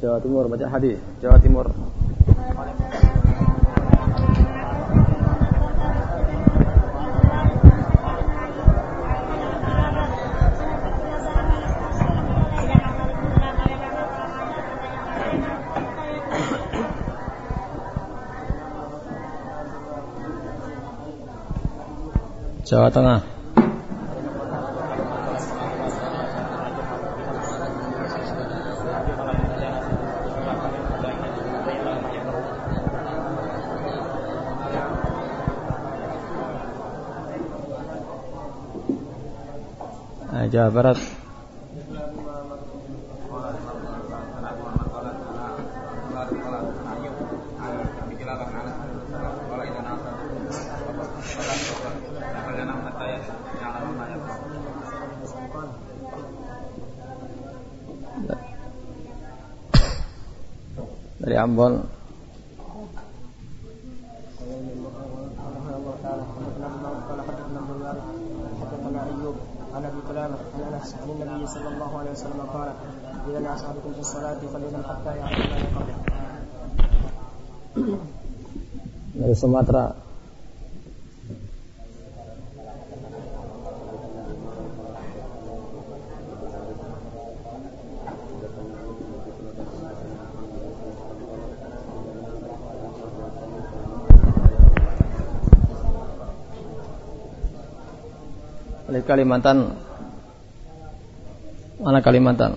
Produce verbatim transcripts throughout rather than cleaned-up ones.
Jawa Timur baca hadis. Jawa Timur. Jawa Tengah. Nah, Jawa Barat. Dari Ambon. Dari Sumatera. Dari Kalimantan. Mana Kalimantan?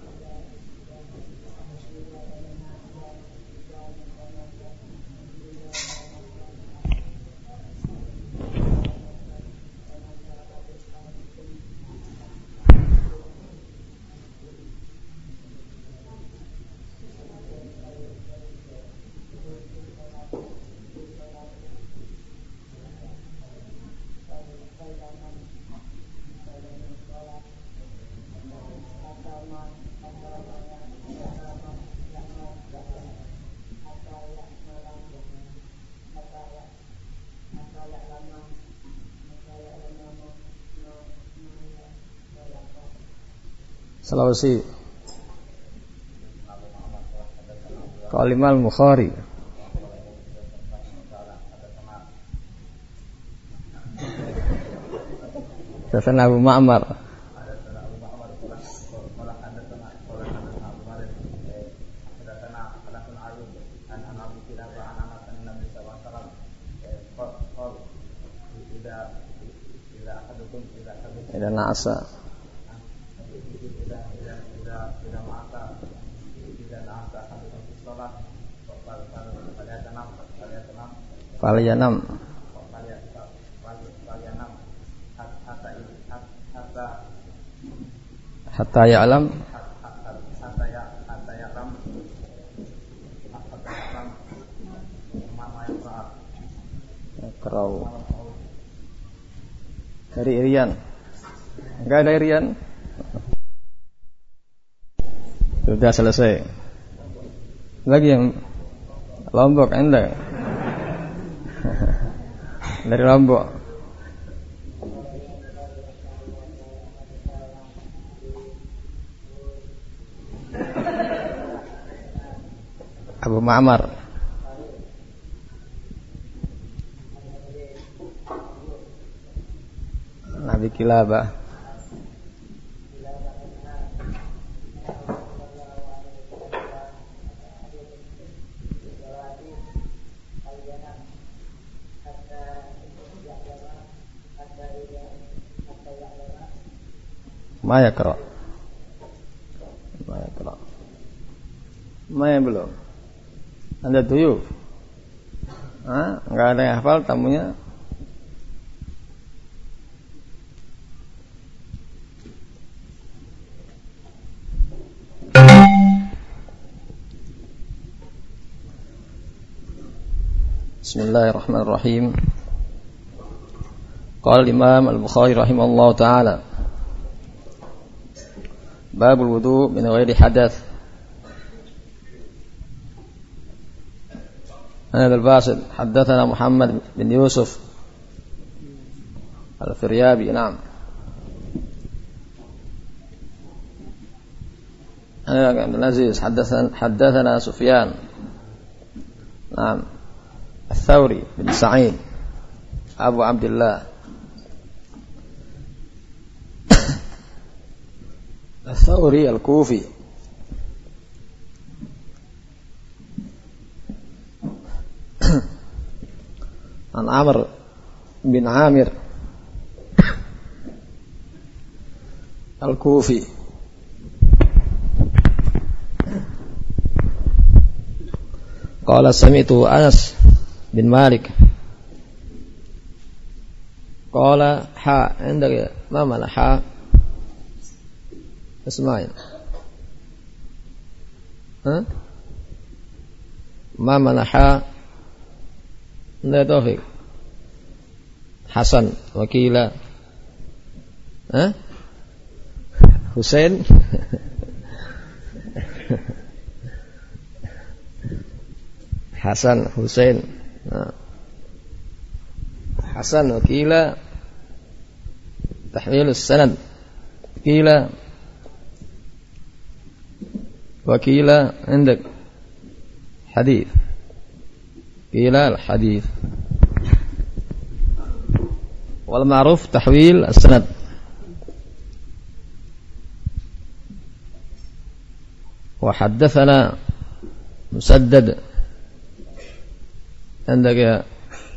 Sulawesi. Al-Imam Bukhari. Hasan Abu Ma'mar. Ada nasa. Faliyanam. Hatta ya'lam. Hatta ya'lam. Kerau. Dari Irian. Enggak ada Irian. Sudah selesai. Lagi yang Lombok Anda. Dari Lombok. Abu Ma'mar. Nabi Kilabah. Maya kera. Maya kera. Maya belum. Anda tuyul. Hah? Enggak ada yang hafal tamunya. Bismillahirrahmanirrahim. Qala Imam Al-Bukhari rahimahullahu taala. باب الوضوء من غير حدث. هذا الباسط حدثنا محمد بن يوسف الفريابي. نعم. عبد العزيز حدثنا حدثنا سفيان نعم الثوري بن سعيد أبو عبد الله الثوري الكوفي عن عمرو بن عامر الكوفي قال سمعت أنس بن مالك قال حاء عندك ما معنى حاء اسمعين ها ما معنى حاء عندك توفيق حسن وكيلا ها حسين حسن حسين حسن وكيلا تحويل السند كيلا وكيلا عندك حديث كيلا الحديث والمعروف تحويل السند وحدثنا مسدد عندك يا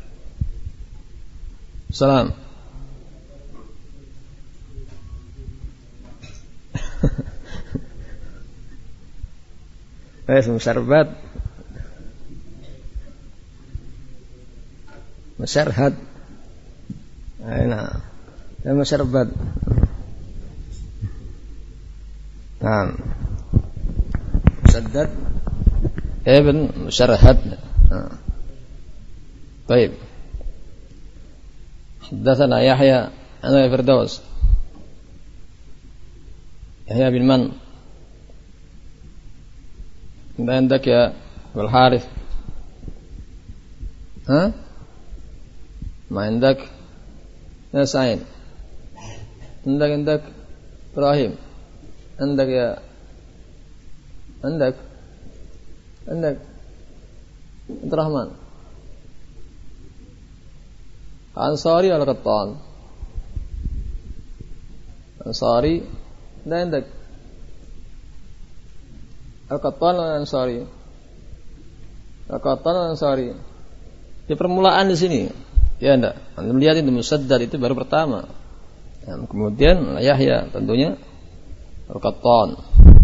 سلام ايش مشربات مشرهد نعم مشربات نعم مسدد ابن مشرهد طيب حدثنا يحيى عن فردوس يحيى بن من ما عندك يا أبو الحارث ها ما عندك يا سعيد عندك عندك إبراهيم عندك يا عندك عندك عبد الرحمن أنصاري ولا قطان أنصاري ده عندك Al-Qattan atau Ansari? Al-Qattan atau Ansari? Di permulaan di sini. Ya enggak. Anda melihat itu Musaddad itu baru pertama. Dan kemudian Yahya tentunya Al-Qattan.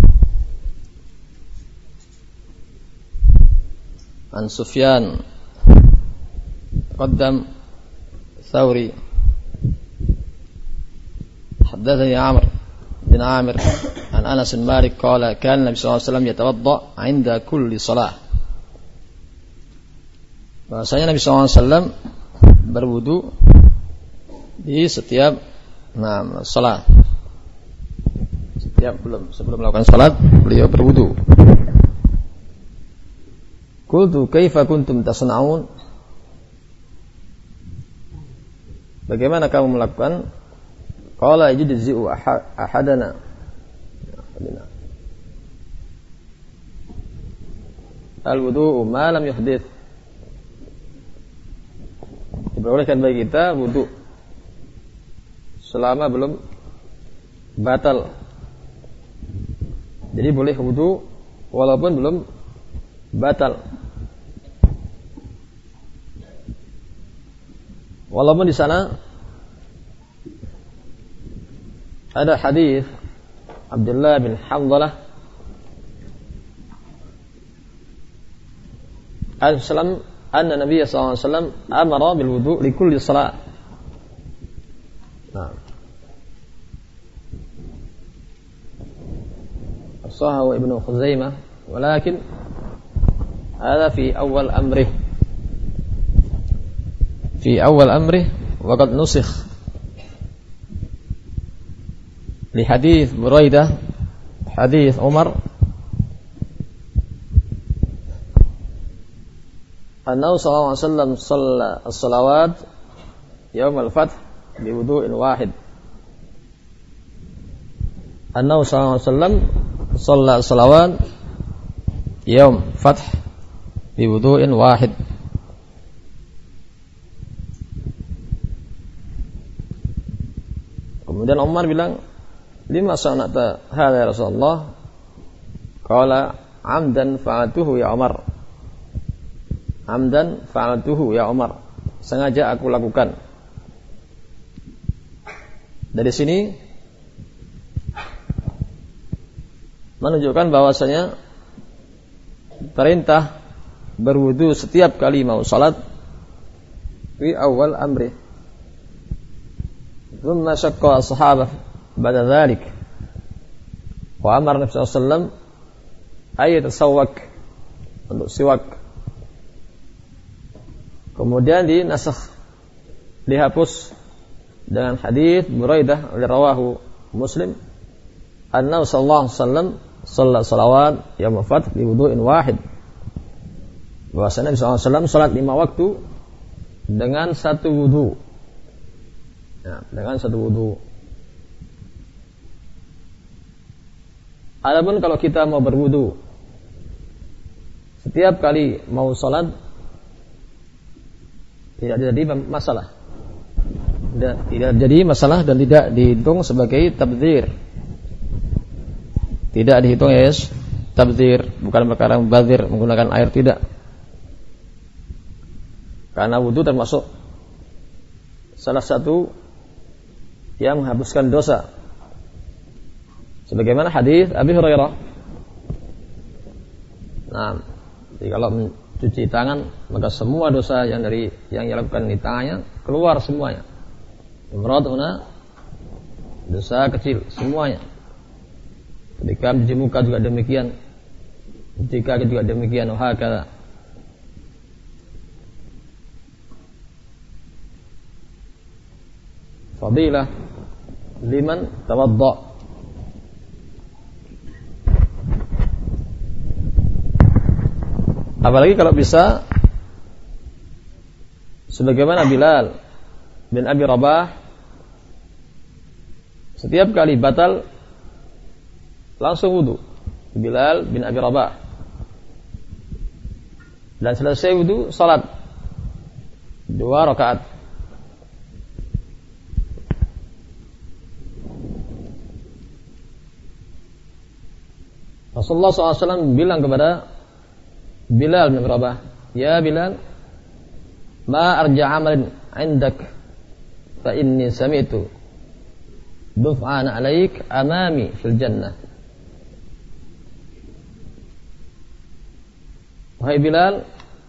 An Sufyan Qaddam Thawri Haddathani Amr bin Amir an Anas bin Malik qala kana Nabi sallallahu alaihi wasallam yatawadda 'inda kulli shalah. Bahasanya Nabi sallallahu alaihi wasallam berwudu di setiap nah salat. Setiap belum sebelum melakukan salat beliau berwudu. Qultu kaifa kuntum tasna'un? Bagaimana kamu melakukan? Qala yajzi'u ahadana. Al-wudu'u ma lam yuhdits. Diperbolehkan bagi kita wudu selama belum batal. Jadi boleh wudu walaupun belum batal. Walaupun di sana ada hadis Abdullah bin Hamdalah al-Salam anna Nabi sallallahu alaihi wasallam amara bil wudu' li kulli salat. Nah. As-Sahawi Ibnu Khuzaimah walakin hadha fi awal amrih. Fi awal amrih wa qad nusikh li hadis Buraidah hadis Umar annahu sallallahu alaihi wasallam shalla as-salawat yaum al-fath bi wudu'in wahid. Annahu sallallahu alaihi wasallam shalla salawat yaum fath bi wudu'in wahid. Kemudian Umar bilang, lima sanata hadza ya Rasulullah? Qala amdan fa'altuhu ya Umar. Amdan fa'altuhu ya Umar. Sengaja aku lakukan. Dari sini menunjukkan bahwasanya perintah berwudu setiap kali mau salat fi awal amri. Thumma syaqqa as-sahabah ba'da dzalik. Wa amara Nabi sallallahu alaihi wasallam ay yatasawwak, untuk siwak. Kemudian dinasakh, dihapus dengan hadis Buraidah oleh rawahu Muslim, anna sallallahu alaihi wasallam shalla salawat yaum fath bi wudu'in wahid. Bahwasanya Nabi sallallahu alaihi wasallam salat lima waktu dengan satu wudu. Ya, dengan satu wudu. Adapun kalau kita mau berwudu setiap kali mau salat, tidak jadi masalah. Tidak, tidak jadi masalah dan tidak dihitung sebagai tabdzir. Tidak dihitung ya, yes, tabdzir, bukan perkara mubadzir menggunakan air, tidak. Karena wudu termasuk salah satu yang menghapuskan dosa. Sebagaimana hadis Abi Hurairah. Nah, jadi kalau mencuci tangan, maka semua dosa yang dari yang dilakukan di tangannya keluar semuanya. Imraduna dosa kecil semuanya. Ketika mencuci muka juga demikian, mencuci kaki juga demikian. Wahakala. Fadilah liman tawadda. Apalagi kalau bisa sebagaimana Bilal bin Abi Rabah, setiap kali batal langsung wudu. Bilal bin Abi Rabah, dan selesai wudu salat dua rakaat. Rasulullah shallallahu alaihi wasallam bilang kepada Bilal bin Rabah, ya Bilal, ma arja amalin indak, fa inni sami'tu duf'an alaik amami fil jannah. Wahai Bilal,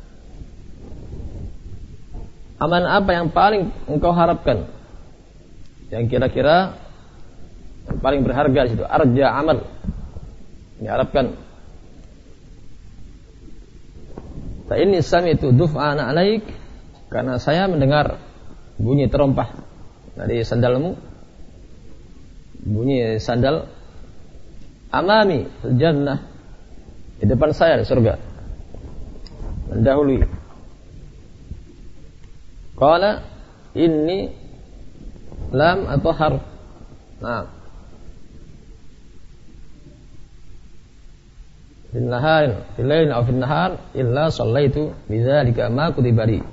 amalan apa yang paling engkau harapkan, yang kira-kira yang paling berharga di situ? Arja amal, diharapkan. Fa inni sami'tu duf'an alaik, karena saya mendengar bunyi terompah dari sandalmu, bunyi sandal, amami fil jannah, di depan saya di surga, mendahului. Qala inni lam atahhar. Nah, fil nahar, fil lail aw fil nahar illa shallaitu bidzalika ma kutiba li.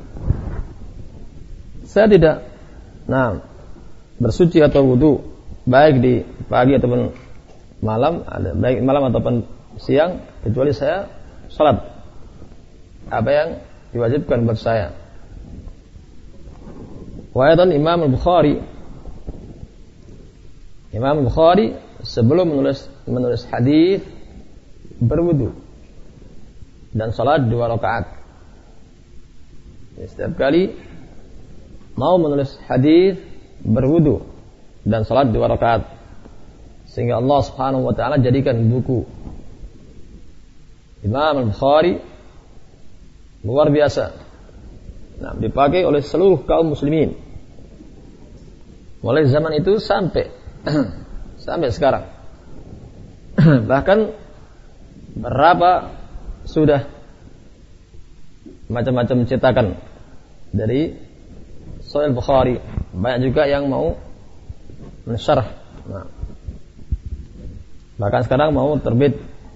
Saya tidak nah bersuci atau wudu baik di pagi ataupun malam, ada baik malam ataupun siang, kecuali saya salat apa yang diwajibkan buat saya. Wa aidan Imam Al-Bukhari, Imam Al-Bukhari sebelum menulis menulis hadis berwudu dan salat dua rakaat. Setiap kali mau menulis hadis berwudu dan salat dua rakaat, sehingga Allah Subhanahu wa taala jadikan buku Imam Al-Bukhari luar biasa. Nah, dipakai oleh seluruh kaum muslimin mulai zaman itu sampai sampai sekarang. Bahkan berapa sudah macam-macam cetakan dari Sahih Bukhari. Banyak juga yang mau mensyarah. Nah, Bahkan sekarang mau terbit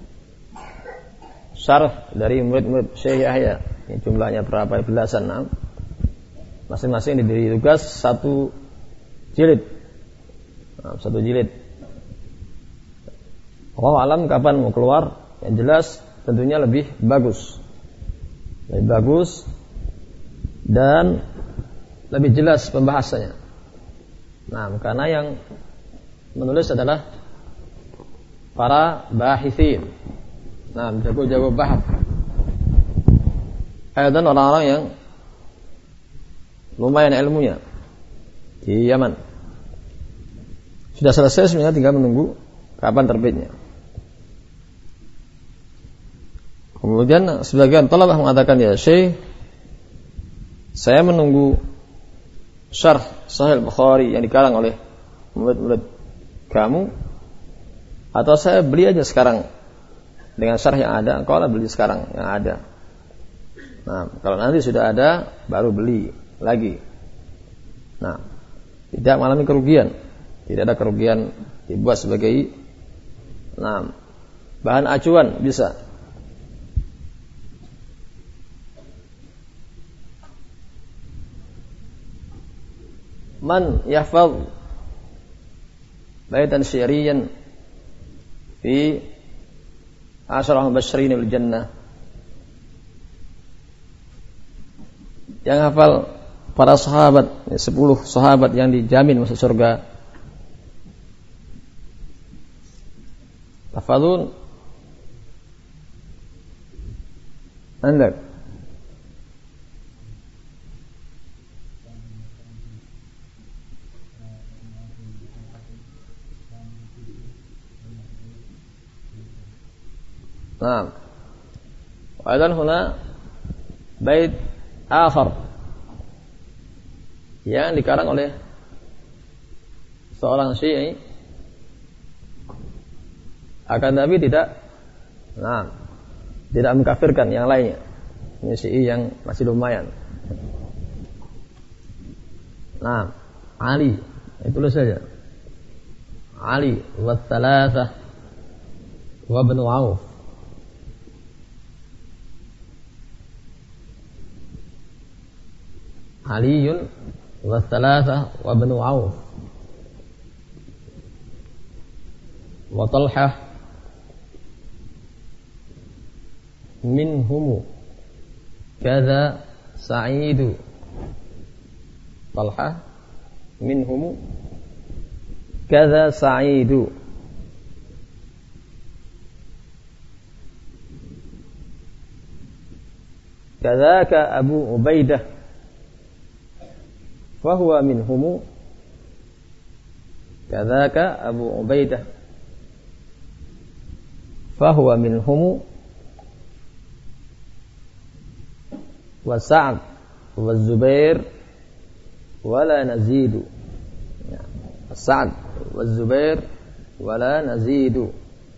syarh dari murid-murid Syekh Yahya. Ini jumlahnya berapa belasan. Nah. Masing-masing diberi tugas satu jilid. Nah, satu jilid. Allah alam kapan mau keluar? Yang jelas tentunya lebih bagus. Lebih bagus dan lebih jelas pembahasannya. Nah, karena yang menulis adalah para bahithin. Nah, jago-jago bahas. Dan orang-orang yang lumayan ilmunya di Yaman. Sudah selesai sebenarnya, tinggal menunggu kapan terbitnya. Kemudian sebagian talabah mengatakan, ya Syekh, saya menunggu syarh Sahih Bukhari yang dikarang oleh murid-murid kamu, atau saya beli aja sekarang dengan syarh yang ada. Engkau lah beli sekarang yang ada. Nah, kalau nanti sudah ada baru beli lagi. Nah, tidak mengalami kerugian, tidak ada kerugian, dibuat sebagai nah, bahan acuan bisa. Man yahfaz baitan syi'riyan fi asyrah mubasysyirin bil jannah. Yang hafal para sahabat, sepuluh sahabat yang dijamin masuk surga. Tafadhun Anda. Nah, dan huna bait akhar yang dikarang oleh seorang Syi'i, akan tapi tidak nah, tidak mengkafirkan yang lainnya. Ini Syi'i yang masih lumayan. Nah, Ali, itulah saja. Ali wa thalathah wa ibn Auf. Aliyun wa thalathah wa ibn Auf wa Talhah minhum kadza Sa'idu. Talhah minhum kadza Sa'idu. Kadzaka Abu Ubaidah fahuwa minhum. Kadzaka Abu Ubaidah fahuwa minhum. Wa Sa'd wa Zubair wala nazidu. Sa'd wa Zubair wala nazidu.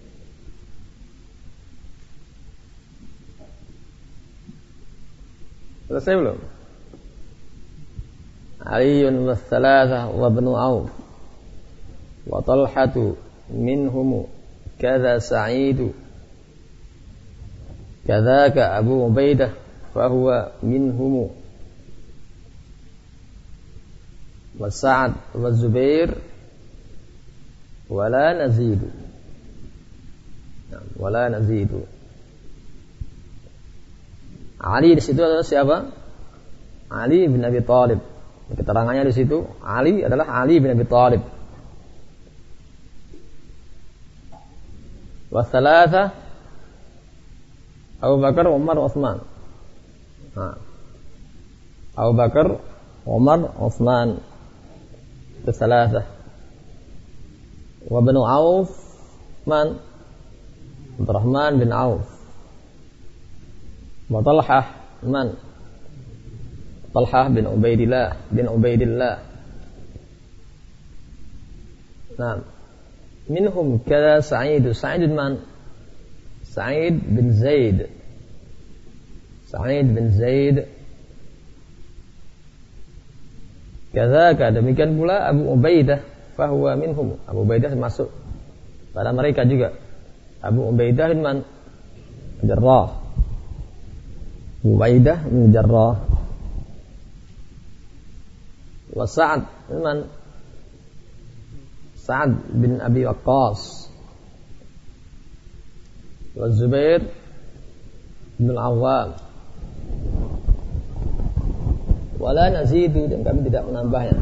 Selesai belum? Aliyun wa thalathah wa ibn Auf wa Talhatu minhum kadza Sa'idu. Kadzaka Abu Ubaidah fahuwa minhum. Wa Sa'd wa Zubair wala nazidu. Wala nazidu. Ali di situ adalah siapa? Ali bin Abi Thalib. Keterangannya di situ, Ali adalah Ali bin Abi Thalib. Wa thalatha Abu Bakar, Umar, Utsman. Nah, Abu Bakar, Umar, Utsman. Thalatha. Wa ibn Auf man? Abdurrahman bin Auf. Wa Talhah man? Talhah bin Ubaidillah bin Ubaidillah. Nah, minhum kada Sa'id. Sa'id man? Sa'id bin Zaid. Sa'id bin Zaid. Kadzaka, demikian pula Abu Ubaidah fahuwa minhum. Abu Ubaidah masuk pada mereka juga. Abu Ubaidah bin Man Jarrah, Ubaidah bin Jarrah, wa Sa'ad bin Man Sa'ad bin Abi Waqqas, wa Zubair bin Awwam. Wala nazidu, dan kami tidak menambahnya.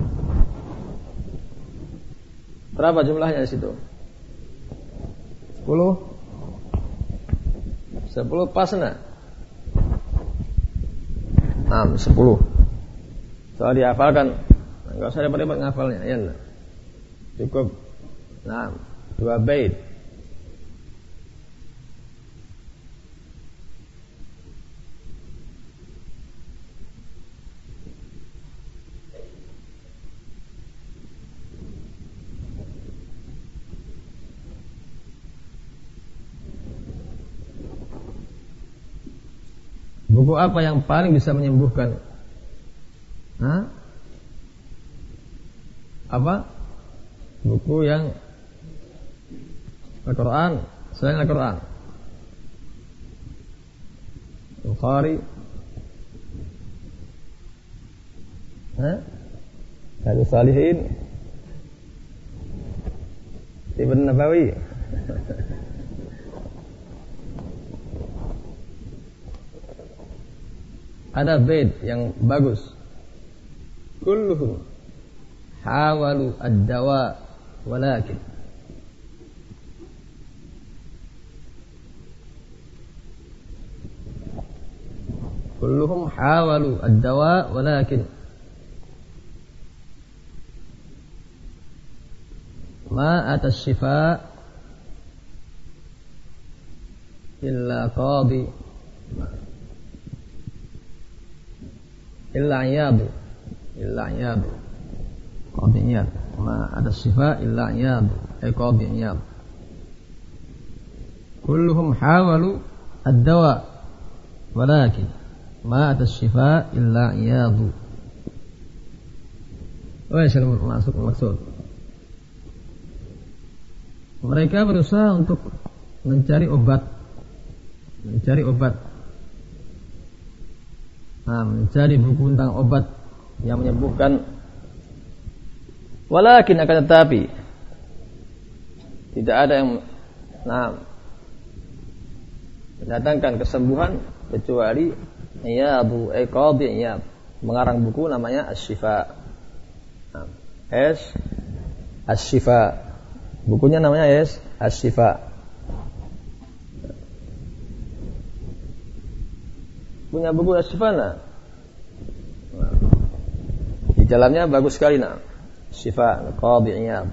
Berapa jumlahnya di situ? Sepuluh. Sepuluh pas enggak? Nah, sepuluh. Soal dihafalkan, enggak usah repot-repot ngafalnya, ya enggak? Cukup. Nah, dua bait. Buku apa yang paling bisa menyembuhkan? Hah? Apa? Buku yang Al-Quran, selain Al-Quran. Bukhari. Hah? Hadis Salihin. Ibn Nabawi. Ada bait yang bagus. Kulluhum hawalu ad-dawa walakin Kulluhum hawalu ad-dawa walakin ma ata asy-syifa illa qadi illa iyadu illa iyadu qadi iyad ma ada syifa illa iyadu ay qadi iyad. Kulluhum hawalu ad-dawa walakin ma ada syifa illa iyadu. Apa yang masuk maksud? Mereka berusaha untuk mencari obat, mencari obat. Nah, mencari buku tentang obat yang menyembuhkan. Walakin akan tetapi tidak ada yang nah, mendatangkan kesembuhan kecuali Iyadu ay qadi Iyad, mengarang buku namanya Asy-Syifa. Nah, es Asy-Syifa. Bukunya namanya es Asy-Syifa. Punya buku Asy-Syifa nah. Di dalamnya bagus sekali nah. Syifa Qadi Iyad.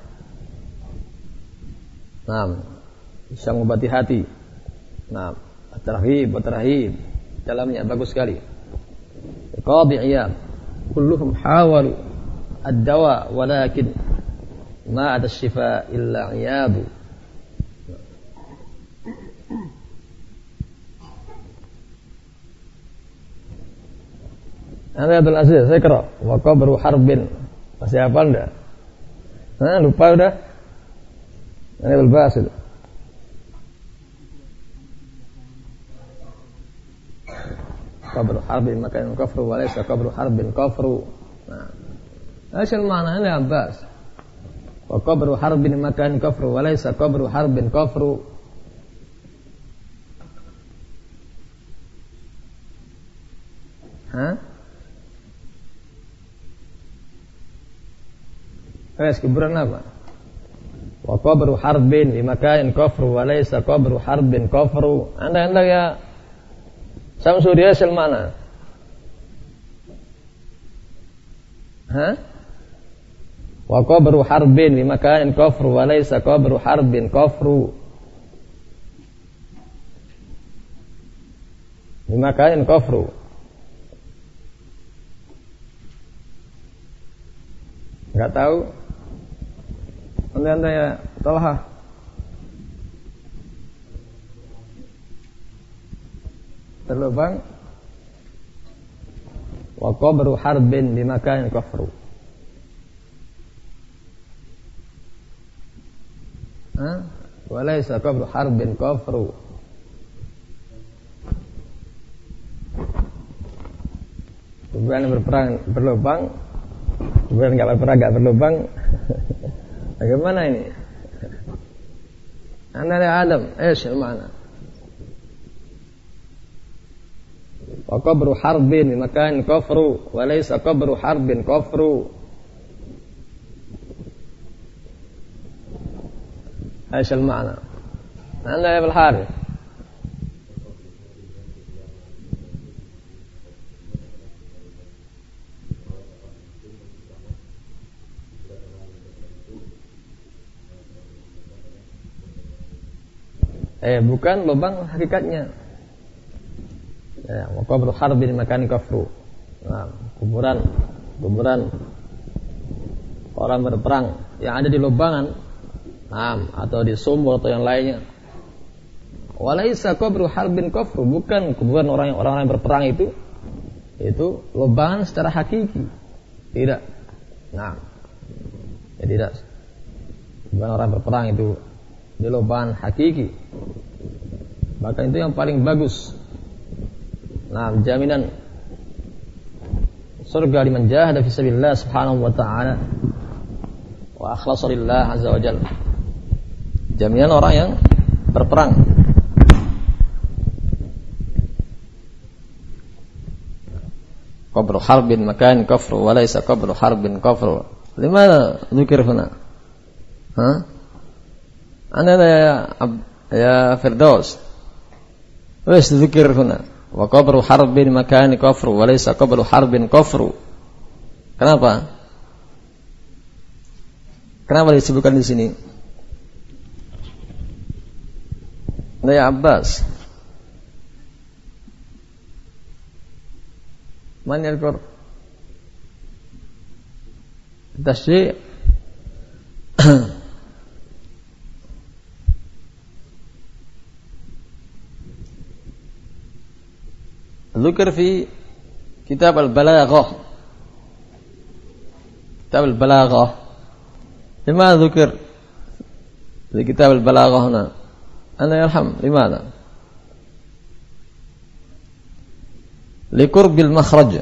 Nah, bisa mengobati hati. Nah, at-tarhib wa tarhib. Dalamnya bagus sekali. Qadi Iyad. Kulluhum hawalu ad-dawa walakin ma ada syifa illa iyadu. Anda Abdul Aziz, saya kira wa qabru harbin. Masih hafal enggak? Nah, lupa udah. Ini Abdul Basil. Qabru harbin makan kafru wa laysa qabru harbin kafru. Nah. Asal maknanya Abbas. Wa qabru harbin makan kafru wa laysa qabru harbin kafru. Hah? Eh, kuburan apa? Wa qabru harbin di makanin kafru wa laysa qabru harbin kafru. Anda-anda ya Samsudiyah asal mana? Hah? Wa qabru harbin di makanin kafru wa laysa qabru harbin kafru. Di makanin kafru. Enggak tahu? Anda-anda ya Talha. Terlubang. Wa qabru harbin di makanin kafru. Hah? walaysa qabru harbin kufru. Kuburan berperang berlubang, kuburan enggak berperang enggak berlubang. Bagaimana ini? Ana la alam, ايش المعنى؟ وقبر حرب بمكان كفر وليس قبر حرب كفر. ايش المعنى؟ أنا يا ابن الحارث. Eh bukan lubang hakikatnya. Ya, qabru harbin makani kafru. Nah, kuburan kuburan orang berperang yang ada di lubangan, nah, atau di sumur atau yang lainnya. Walaisa qabru harbin kafru, bukan kuburan orang yang orang yang berperang itu itu lubangan secara hakiki. Tidak. Nah. Ya tidak. Kuburan orang berperang itu di lubangan hakiki. Bahkan itu yang paling bagus. Nah, jaminan surga liman jahada fi sabilillah subhanahu wa ta'ala wa akhlasa lillah azza wa jalla. Jaminan orang yang berperang. Qabru harbin makan kafru wa laysa qabru harbin kafru. Limana dzikir huna? Ha? Ana ya ya Firdaus. Wes dzikir huna. Wa qabru harbin makani kafru wa laysa qabru harbin kafru. Kenapa? Kenapa disebutkan di sini? Nah, ya Abbas. Man yadhkur? Tasy' ذكر في كتاب البلاغة كتاب البلاغة لماذا ذكر في كتاب البلاغة هنا؟ أنا يرحم لماذا؟ لقرب المخرج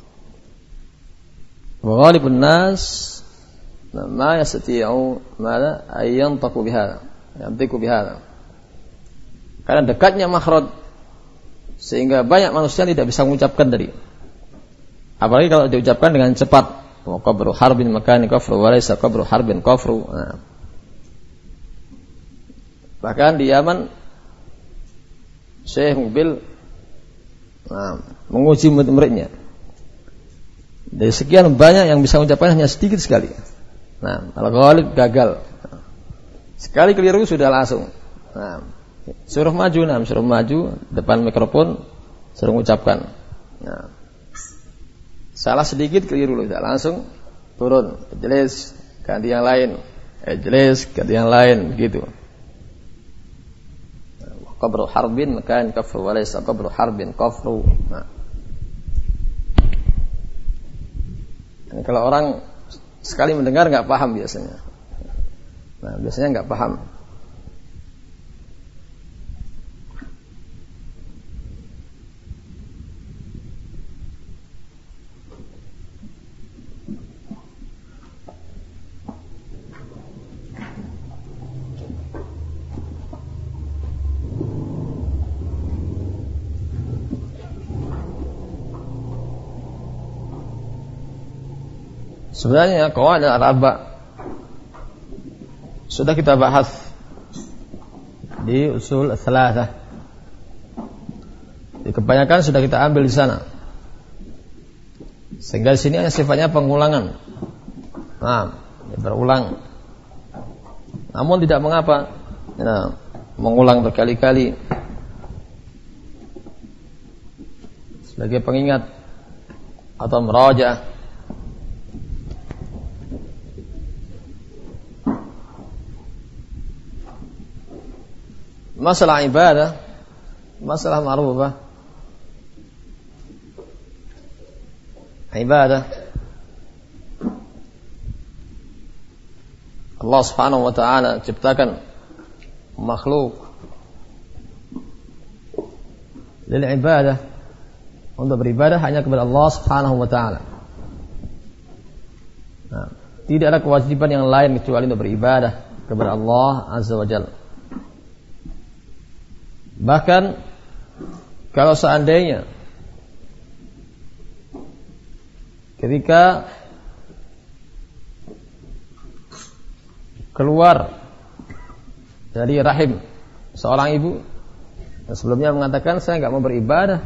وغالب الناس ما يستطيعون ماذا أن ينطقوا بهذا ينطقوا بهذا karena dekatnya makhraj sehingga banyak manusia tidak bisa mengucapkan tadi. Apalagi kalau diucapkan dengan cepat. Wa qabru harbin makani kafru wa laysa qabru harbin kafru. Nah. Bahkan di Yaman Syekh Mubil nah, menguji murid-muridnya. Dari sekian banyak yang bisa mengucapkan hanya sedikit sekali. Nah, al-ghalib gagal. Sekali keliru sudah langsung. Nah, suruh maju, nah, suruh maju depan mikrofon, suruh mengucapkan. Nah, salah sedikit keliru sudah langsung turun, jelas ganti yang lain, eh, jelas ganti yang lain, begitu. Qabru harbin makan kafru wa laysa qabru harbin kafru. Nah, dan kalau orang sekali mendengar nggak paham biasanya. Nah, biasanya nggak paham. Sebenarnya qawaid al-arba sudah kita bahas di usul ats-tsalatsah. Kebanyakan sudah kita ambil di sana. Sehingga di sini hanya sifatnya pengulangan. Nah, berulang. Namun tidak mengapa. Nah, mengulang berkali-kali sebagai pengingat atau merajaah. Masalah ibadah, masalah ma'rufah. Ibadah Allah Subhanahu wa ta'ala ciptakan makhluk lil ibadah, untuk beribadah hanya kepada Allah Subhanahu wa taala. Nah, tidak ada kewajiban yang lain kecuali untuk beribadah kepada Allah Azza wa Jalla. Bahkan kalau seandainya ketika keluar dari rahim seorang ibu, sebelumnya mengatakan saya enggak mau beribadah,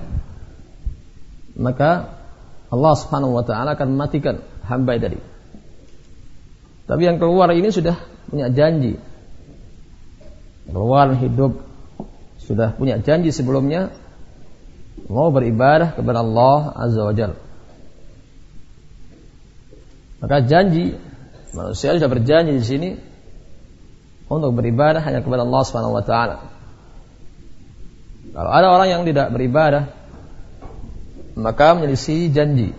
maka Allah Subhanahu wa taala akan mematikan hamba tadi. Tapi yang keluar ini sudah punya janji, keluar hidup sudah punya janji sebelumnya mau beribadah kepada Allah Azza wa Jalla. Maka janji, manusia sudah berjanji di sini untuk beribadah hanya kepada Allah Subhanahu wa taala. Kalau ada orang yang tidak beribadah, maka menyelisih janji.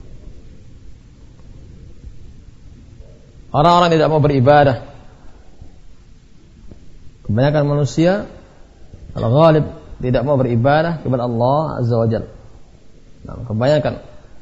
Orang-orang tidak mau beribadah, kebanyakan manusia al-ghalib tidak mau beribadah kepada Allah Azza wa Jalla. Nah, kebanyakan.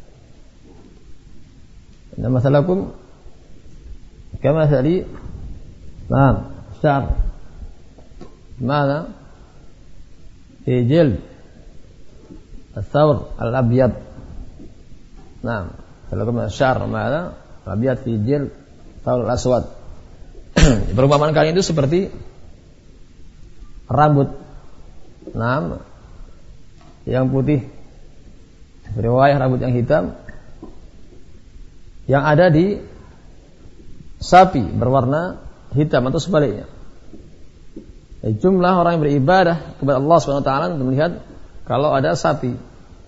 Inna masalakum kama tadi. Nah, syar. Mana? Fi jild al-thawr al-abyad. Nah, masalakum syar mana? Al-abyad fi jild al-thawr al-aswad. Perumpamaan kalian itu seperti rambut, nah, yang putih, riwayat rambut yang hitam yang ada di sapi berwarna hitam atau sebaliknya. Jumlah orang yang beribadah kepada Allah Subhanahu wa taala melihat kalau ada sapi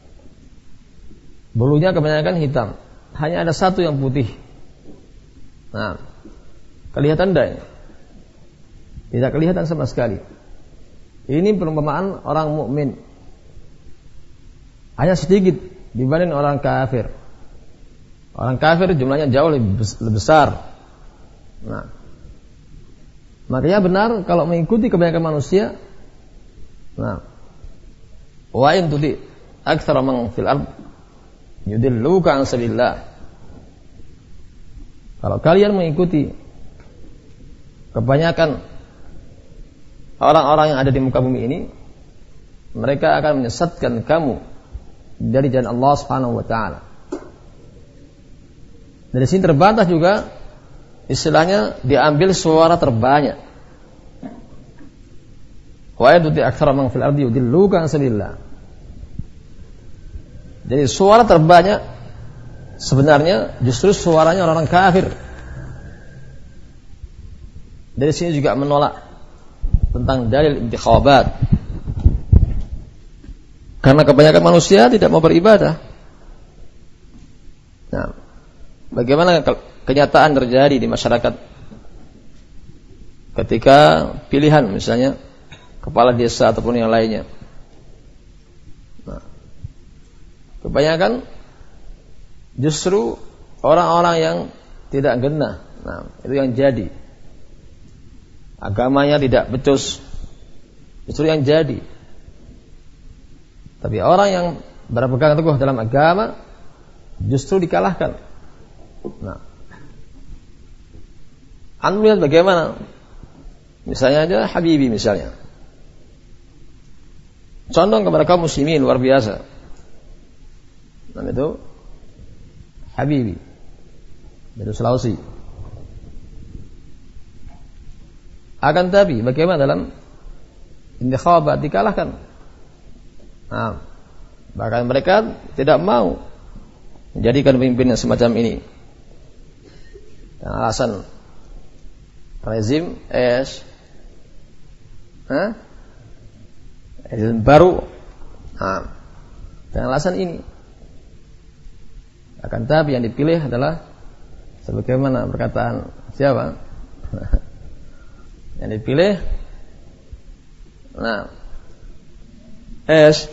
bulunya kebanyakan hitam, hanya ada satu yang putih. Nah, kelihatan tidak? Tidak kelihatan sama sekali. Ini perumpamaan orang mukmin. Hanya sedikit dibanding orang kafir. Orang kafir jumlahnya jauh lebih besar. Nah, makanya benar kalau mengikuti kebanyakan manusia. Nah, wa in tudi aktsara man fil ard yudilluka an sabilillah. Kalau kalian mengikuti kebanyakan orang-orang yang ada di muka bumi ini, mereka akan menyesatkan kamu dari jalan Allah Subhanahu wa taala. Dari sini terbatas juga istilahnya diambil suara terbanyak. Wa yatuti aktsara man fil ardi yudilluka an sabilillah. Jadi suara terbanyak sebenarnya justru suaranya orang-orang kafir. Dari sini juga menolak tentang dalil intikhabat. Karena kebanyakan manusia tidak mau beribadah. Nah, bagaimana kenyataan terjadi di masyarakat ketika pilihan misalnya kepala desa ataupun yang lainnya. Nah, kebanyakan justru orang-orang yang tidak genah. Nah, itu yang jadi. Agamanya tidak becus, justru yang jadi. Tapi orang yang berpegang teguh dalam agama justru dikalahkan. Nah, Anda melihat bagaimana? Misalnya aja Habibie misalnya, condong kepada kaum muslimin luar biasa. Dan itu Habibie dari Sulawesi. Akan tapi bagaimana dalam intikhabat dikalahkan. Nah, bahkan mereka tidak mau menjadikan pemimpin yang semacam ini. Dan alasan rezim es, Hah? rezim baru. Nah, dengan alasan ini. Akan tapi yang dipilih adalah sebagaimana perkataan siapa? Yang dipilih, nah, es,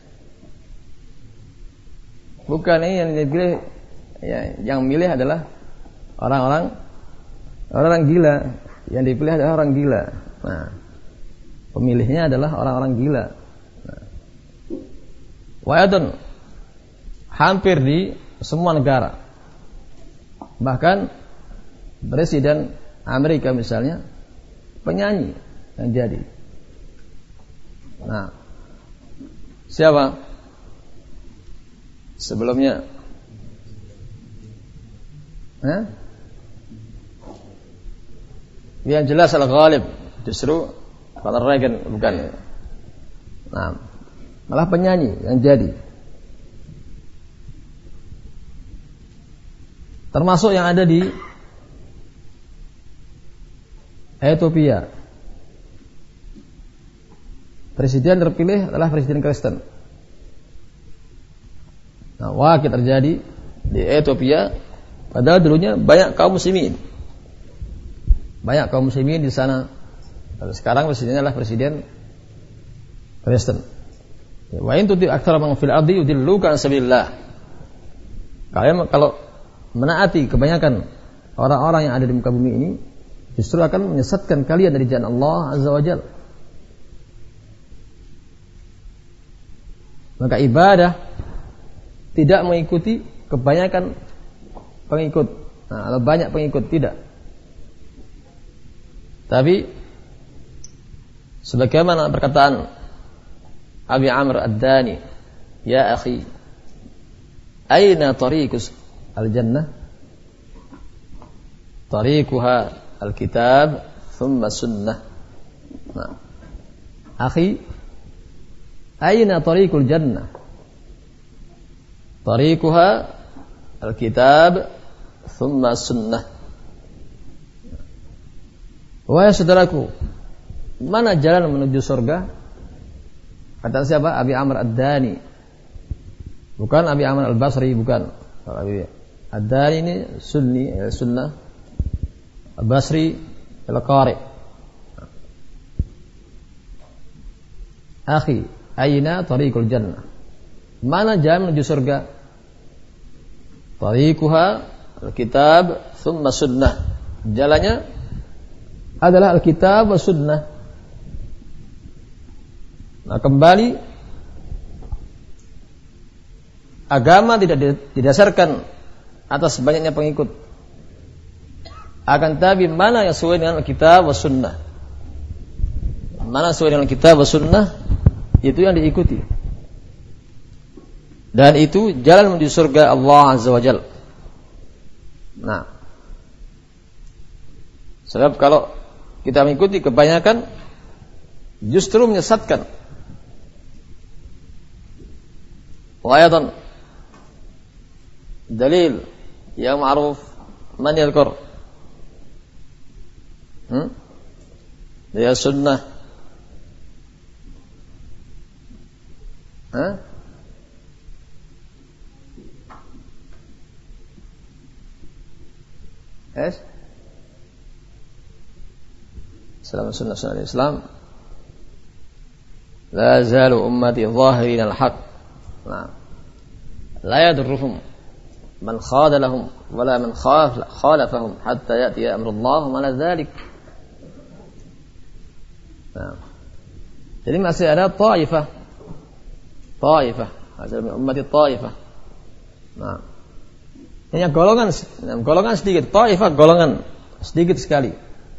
bukan ini yang dipilih, ya, yang milih adalah orang-orang orang gila, yang dipilih adalah orang gila. Nah, pemilihnya adalah orang-orang gila. Nah. Wa'adun hampir di semua negara. Bahkan Presiden Amerika misalnya penyanyi yang jadi. Nah, siapa? Sebelumnya, Hah? Yang jelas al-ghalib justru Ronald Reagan bukan. Nah, malah penyanyi yang jadi. Termasuk yang ada di Ethiopia. Presiden terpilih adalah presiden Kristen. Nah, wakil terjadi di Ethiopia, padahal dulunya banyak kaum muslimin. Banyak kaum muslimin di sana. Tapi sekarang presidennya adalah presiden Kristen. Wa in tuti aktsara man fil ardi yudilluka an sabilillah. Kalian kalau menaati kebanyakan orang-orang yang ada di muka bumi ini, justru akan menyesatkan kalian dari jalan Allah Azza wa Jalla. Maka ibadah tidak mengikuti kebanyakan pengikut, nah, atau banyak pengikut, tidak. Tapi sebagaimana perkataan Abi Amr Ad-Dani, ya akhi, aina tariqus al-jannah? Tariquha al-kitab thumma sunnah. Nah, akhi, aina tariqul jannah? Tariquha al-kitab thumma sunnah. Wahai saudaraku, mana jalan menuju surga? Kata siapa? Abi Amr Ad-Dani. Bukan Abi Amr Al-Basri, bukan. Abi Ad-Dani ini sunni, ya, sunnah. Al-Basri al-Qari. Akhi, aina tariqul jannah? Mana jalan menuju surga? Tariquha al-kitab thumma sunnah. Jalannya adalah al-kitab wa sunnah. Nah, kembali, agama tidak didasarkan atas banyaknya pengikut. Akan tapi mana yang sesuai dengan kitab wa sunnah, mana sesuai dengan kitab wa sunnah, itu yang diikuti. Dan itu jalan menuju surga Allah Azza wa Jalla. Nah, sebab kalau kita mengikuti kebanyakan, justru menyesatkan. Wa ayatan dalil yang ma'ruf, man yadhkur? Hmm? Dia sunnah. Hah? Es? Salam sunnah sunnah Islam. La zalu ummati zahirin al-haq. Nah, la yadurruhum man khadalahum wala man khalafahum hatta ya'ti amrullah wa la dzalik. Nah, jadi masih ada taifah, taifah, ada ummati taifah. Nah, hanya golongan, golongan sedikit, taifah golongan sedikit sekali.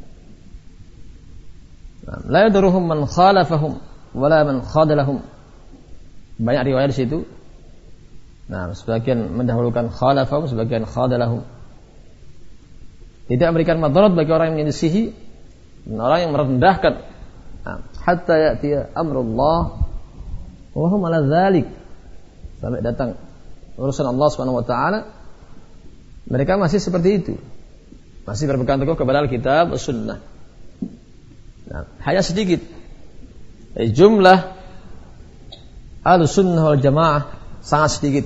Nah, la yadurruhum man khalafahum wala man khadalahum. Banyak riwayat di situ. Nah, sebagian mendahulukan khalafahum, sebagian khadalahum. Tidak memberikan madarat bagi orang yang menyelisihi dan orang yang merendahkan. Nah, hatta ya'ti amrullah wa hum ala dzalik. Sampai datang urusan Allah Subhanahu wa taala, mereka masih seperti itu. Masih berpegang teguh kepada Alkitab dan Sunnah. Nah, hanya sedikit. Dari jumlah Ahlussunnah wal Jamaah sangat sedikit.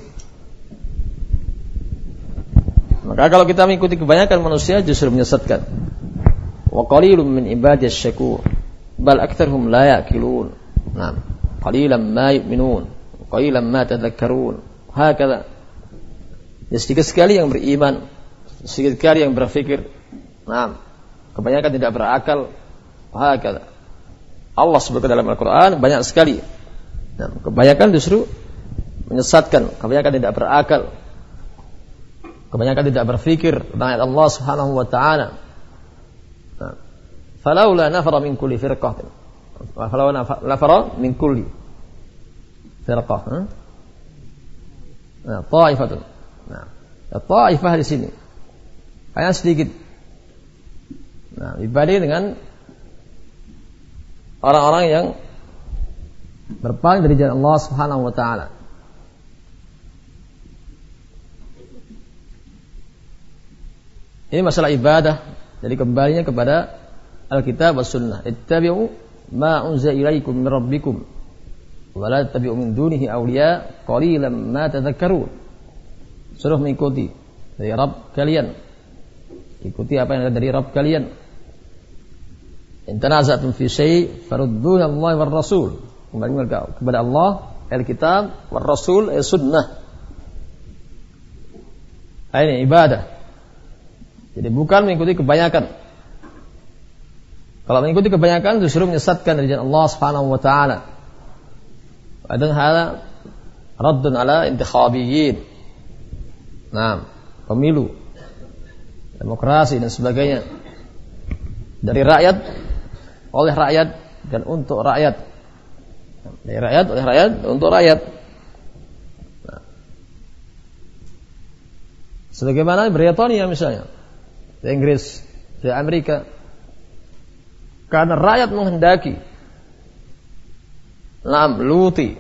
Maka kalau kita mengikuti kebanyakan manusia justru menyesatkan. Wa qalilun min ibadiyas syakur, bal aktsaruhum la ya'qilun. Nah, qalilan ma yu'minun, qalilan ma tadhakkarun. Hakala. Ya, sedikit sekali yang beriman, sedikit sekali yang berpikir. Nah, kebanyakan tidak berakal. Hakala. Allah sebutkan dalam Al-Quran banyak sekali. Nah, kebanyakan justru menyesatkan, kebanyakan tidak berakal, kebanyakan tidak berfikir tentang ayat Allah Subhanahu wa taala. Nah, falaula nafara min kulli firqah. Falaula nafara min kulli firqah. Nah, ta'ifatun. Nah, ta'ifah di sini hanya sedikit. Nah, dibanding dengan orang-orang yang berpaling dari jalan Allah Subhanahu wa taala. Ini masalah ibadah. Jadi kembalinya kepada Alkitab was sunnah. Ittabi'u ma unzila ilaikum min rabbikum wa la tattabi'u min dunihi awliya qalilan ma tadhakkarun. Suruh mengikuti dari Rabb kalian. Ikuti apa yang ada dari Rabb kalian. In tanaza'tum fi syai' farudduhu ila Allah war Rasul. Kembali kepada Allah, Alkitab, war Rasul, as-sunnah. Ini ibadah. Jadi bukan mengikuti kebanyakan. Kalau mengikuti kebanyakan justru menyesatkan dari jalan Allah Subhanahu wa taala. Dan hal raddun ala intikhabiyyin. Nah, pemilu, demokrasi dan sebagainya. Dari rakyat, oleh rakyat dan untuk rakyat. Dari rakyat, oleh rakyat, untuk rakyat. Nah. Sebagaimana Britania misalnya, di Inggris, di Amerika, karena rakyat menghendaki lam luti,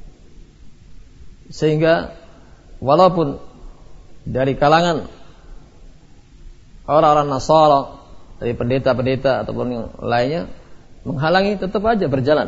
sehingga walaupun dari kalangan orang-orang Nasara, dari pendeta-pendeta ataupun yang lainnya menghalangi, tetap aja berjalan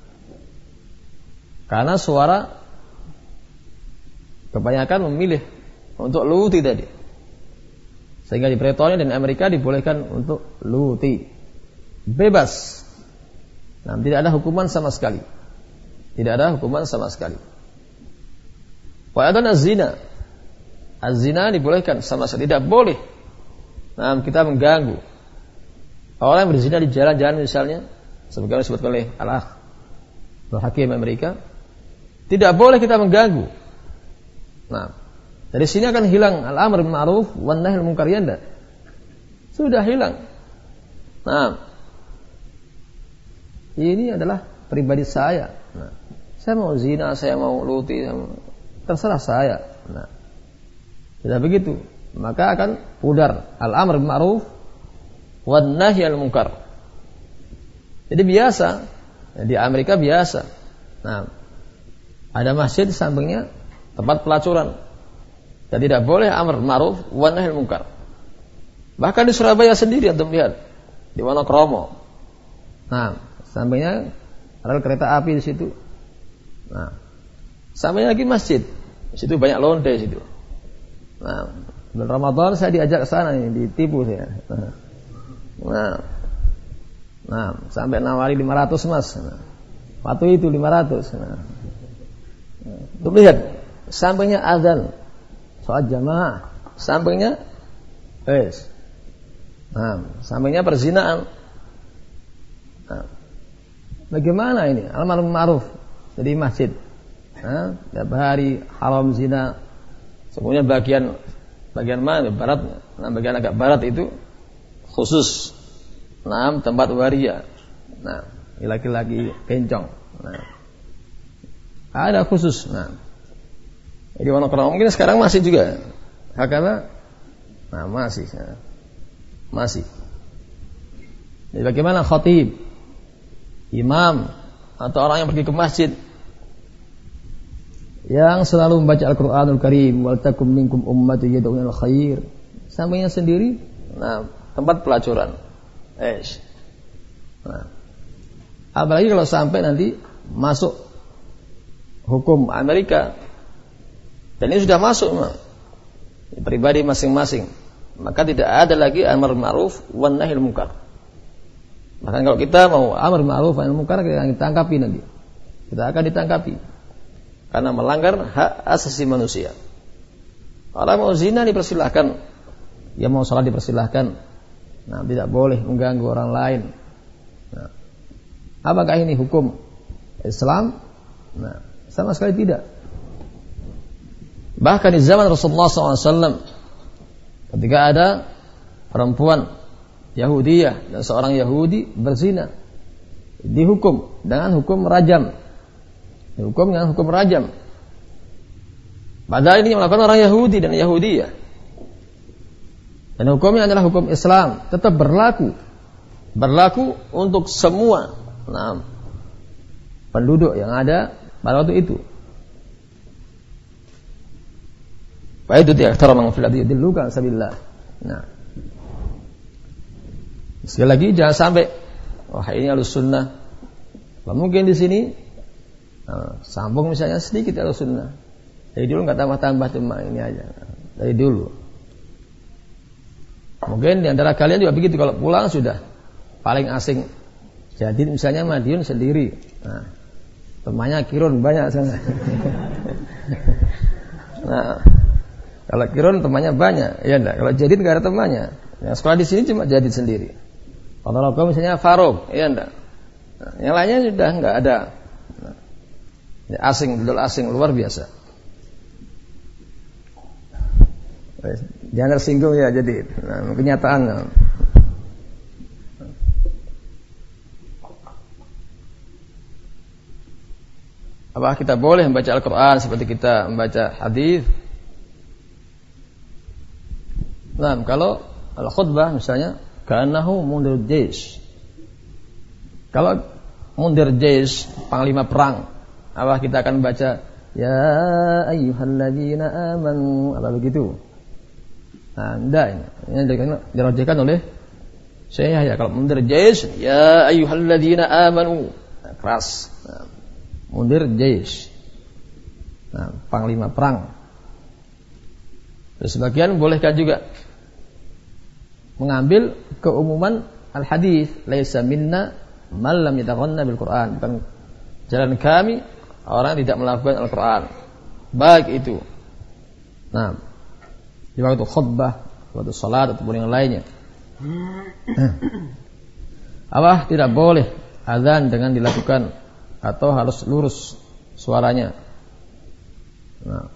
karena suara kebanyakan memilih untuk luti tadi. Sehingga di Britania dan Amerika dibolehkan untuk luti, bebas. Nah, tidak ada hukuman sama sekali. Tidak ada hukuman sama sekali. Wa adana zina, az-zina dibolehkan sama sekali, tidak boleh. Nah, kita mengganggu orang yang berzina di jalan-jalan misalnya, sebagaimana disebutkan oleh Al-Akh Hakim Amerika, tidak boleh kita mengganggu. Nah, dari sini akan hilang al-amr bil ma'ruf wan nahy anil munkar, ya. Sudah hilang. Nah, ini adalah pribadi saya. Nah, saya mau zina, saya mau luti, terserah saya. Nah, tidak begitu, maka akan pudar al-amr bil ma'ruf wan nahy anil munkar. Jadi biasa di Amerika biasa. Nah, ada masjid di sampingnya tempat pelacuran. Dan tidak boleh amr ma'ruf wa nahy munkar. Bahkan di Surabaya sendiri antum lihat, di Wonokromo. Nah, sampingnya ada kereta api di situ. Nah, sampingnya lagi masjid. Di situ banyak lonte di situ. Nah, bulan Ramadan saya diajak ke sana nih, ditipu saya. Nah, nah, nah sampai nawari lima ratus mas. Nah, waktu itu lima ratus. Nah, nah, lihat, sampingnya azan. Salat jamaah, sampingnya es. Nah, sampingnya perzinaan. Nah, bagaimana ini? Al-amr bil ma'ruf jadi masjid. Nah, tiap hari haram zina. Semuanya bagian bagian mana? Barat. Nah, bagian agak barat itu khusus. Nah, tempat waria. Nah, laki-laki bencong. Nah, ada khusus. Nah, jadi Wonokromo mungkin sekarang masih juga, karena nah masih, ya. masih. Jadi bagaimana khatib, imam atau orang yang pergi ke masjid yang selalu membaca Al-Quranul Karim, wal takum minkum ummatun yad'una ilal khair, sampingnya sendiri, nah tempat pelacuran, eh, nah, apalagi kalau sampai nanti masuk hukum Amerika. Dan ini sudah masuk pribadi masing-masing, maka tidak ada lagi amar ma'ruf wan nahy munkar. Bahkan kalau kita mau amar ma'ruf wan nahy munkar, kita akan ditangkapi nanti. Kita akan ditangkapi karena melanggar hak asasi manusia. Orang mau zina dipersilahkan, dia mau salat dipersilahkan. Nah, tidak boleh mengganggu orang lain. Nah, Apakah ini hukum Islam? Nah, sama sekali tidak. Bahkan di zaman Rasulullah shallallahu alaihi wasallam, ketika ada perempuan Yahudiyah dan seorang Yahudi berzina, dihukum dengan hukum rajam. Dihukum dengan hukum rajam. Padahal ini yang melakukan orang Yahudi dan Yahudiyah. Dan hukumnya adalah hukum Islam, tetap berlaku. Berlaku untuk semua nah, penduduk yang ada pada waktu itu. Baik itu dia aktsara man fil ardi yudilluka sabilillah. Nah. Sekali lagi jangan sampai wah ini Ahlus Sunnah. Kalau mungkin di sini nah, sambung misalnya sedikit Ahlus Sunnah. Dari dulu enggak tambah-tambah cuma ini aja. Dari dulu. Mungkin di antara kalian juga begitu kalau pulang sudah paling asing. Jadi misalnya Madiun sendiri. Nah, temannya Kirun banyak sana. Nah, kalau Kirun temannya banyak, ya enggak. Kalau Jadid enggak ada temannya. Yang sekolah di sini cuma Jadid sendiri. Kalau Rogo misalnya Faruk, ya enggak. Nah, yang lainnya sudah enggak ada. Nah, ya asing, betul asing luar biasa. Jangan tersinggung ya Jadid. Nah, kenyataan. Apa kita boleh membaca Al-Quran seperti kita membaca hadis? Nah, kalau al-khutbah misalnya ka'annahu mundir jaysh. Kalau mundir jaysh, panglima perang, apa kita akan baca ya ayyuhalladzina amanu apa begitu? Nah, enggak ini. Ini dirajikan oleh saya ya kalau mundir jaysh ya ayyuhalladzina amanu. Nah, keras. Nah, mundir jaysh. Nah, panglima perang. Terus sebagian bolehkan juga mengambil keumuman al-hadis, laisa minna man lam yataghanna bil Qur'an, bukan jalan kami orang yang tidak melakukan Al-Qur'an. Baik itu nah di waktu khutbah, waktu salat ataupun yang lainnya. Apa tidak boleh azan dengan dilakukan atau harus lurus suaranya. Nah,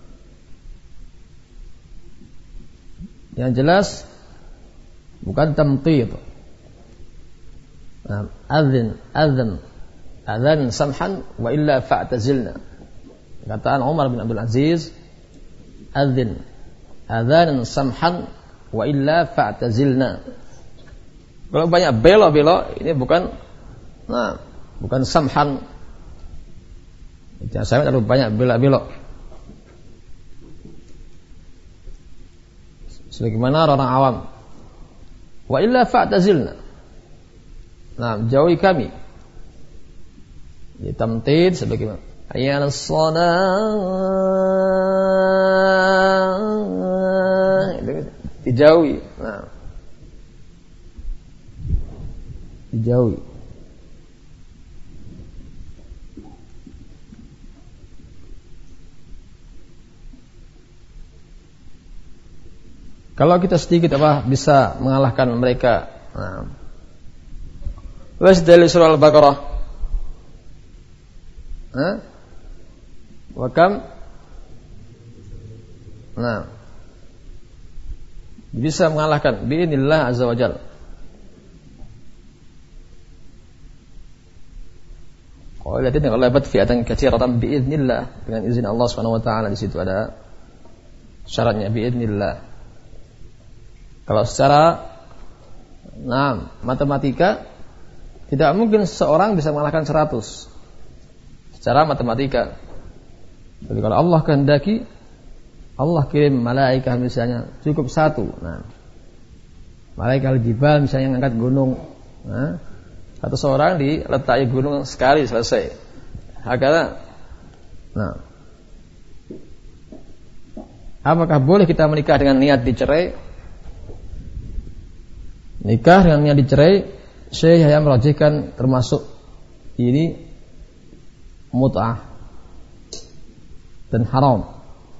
yang jelas bukan tamtid. Nah, adzan, adzan, adzan samhan wa illa fa'tazilna. Kataan Umar bin Abdul Aziz, adzan, adzan samhan wa illa fa'tazilna. Kalau banyak belok-belok ini bukan, nah, bukan samhan. Jangan sampai terlalu banyak belok-belok. Sebagaimana orang awam. Wa illa fa'tazilna. Nah, jauhi kami. Ditamtid sebagaimana hayya 'alas shalah. Dijauhi. Nah. Dijauhi. Kalau kita sedikit apa bisa mengalahkan mereka. Nah. Wes dari surah Al-Baqarah. Hah? Wa kam? Nah. Bisa mengalahkan bi'inillah azza wa jalla. Qaulatin ghalabat fi'atan katsiratan bi'idznillah, dengan izin Allah Subhanahu wa taala. Di situ ada syaratnya bi'idznillah. Kalau secara nah, matematika tidak mungkin seorang bisa mengalahkan seratus secara matematika. Jadi kalau Allah kehendaki, Allah kirim malaikat misalnya cukup satu. Nah, malaikat al-jibal misalnya yang angkat gunung. Nah, satu seorang diletakkan gunung sekali selesai. Hakala. Nah, apakah boleh kita menikah dengan niat dicerai? Nikah dengan niat dicerai, Syekh Yahya merajihkan termasuk ini mut'ah dan haram.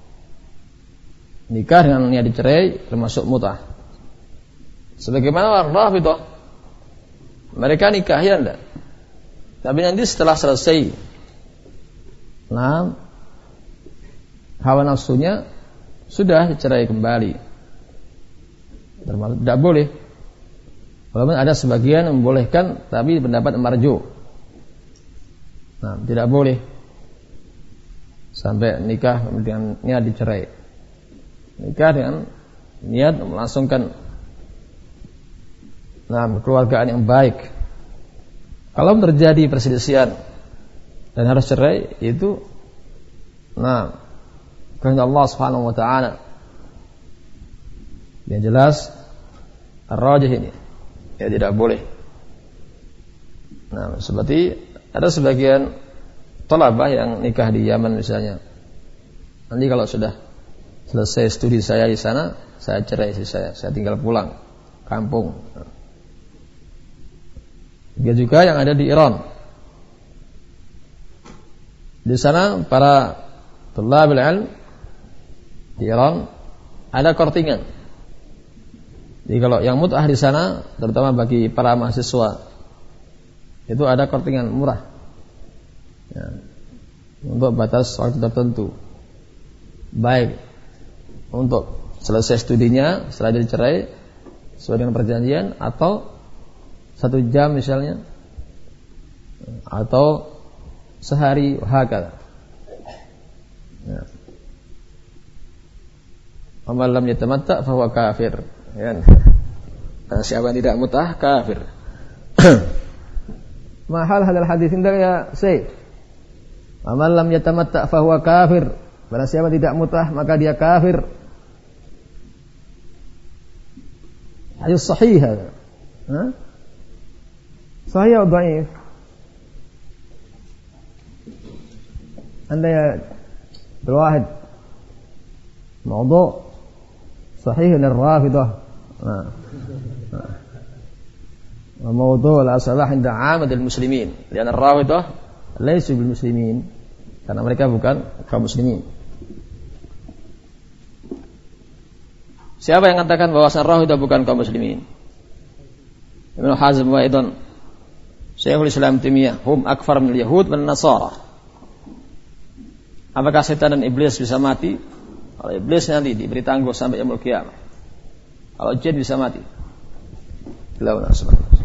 Nikah dengan niat dicerai termasuk mut'ah. Sebagaimana orang Rafidhah, mereka nikah ya enggak? Tapi nanti setelah selesai, nah, hawa nafsunya sudah dicerai kembali. Termasuk tidak boleh. Walaupun ada sebagian yang membolehkan, tapi pendapat marju. Nah, tidak boleh sampai nikah kemudian niat dicerai. Nikah dengan niat melangsungkan nah keluargaan yang baik. Kalau terjadi perselisihan dan harus cerai, itu nah kehendak Allah Subhanahu wa taala. Yang jelas ar-rajih ini ya tidak boleh. Nah, seperti ada sebagian thalabah yang nikah di Yaman misalnya. Nanti kalau sudah selesai studi saya di sana, saya cerai istri saya, saya tinggal pulang kampung. Dia juga yang ada di Iran. Di sana para thalabul ilm di Iran ada kortingan. Jadi kalau yang mut'ah di sana, terutama bagi para mahasiswa, itu ada kortingan murah ya, untuk batas waktu tertentu, baik untuk selesai studinya setelah dicerai sesuai dengan perjanjian, atau satu jam misalnya, atau sehari hakal. Ya. Amal lam yatamatta fahuwa kafir. Ya. Karena siapa yang tidak mut'ah kafir. Mahal hadal hadis indah ya Syekh. Amal lam yatamatta fahuwa kafir. Barang siapa tidak mut'ah maka dia kafir. Hadis sahih hada. Ha? Sahih atau dhaif? Anda ya berwahid. Mawdu' sahih lil-Rafidah. Nah. Mawdu' al-asalah inda 'amadil muslimin. Karena Rafidah laysu bil muslimin. Karena mereka bukan kaum muslimin. Siapa yang katakan bahwasanya Rafidah bukan kaum muslimin? Ibnu Hazm wa aidan Syekhul Islam Taimiyah, hum akfar min al-yahud wan nasara. Apakah setan dan iblis bisa mati? Kalau iblis nanti diberi tangguh sampai yaumul qiyamah. Kalau jin bisa mati. Bila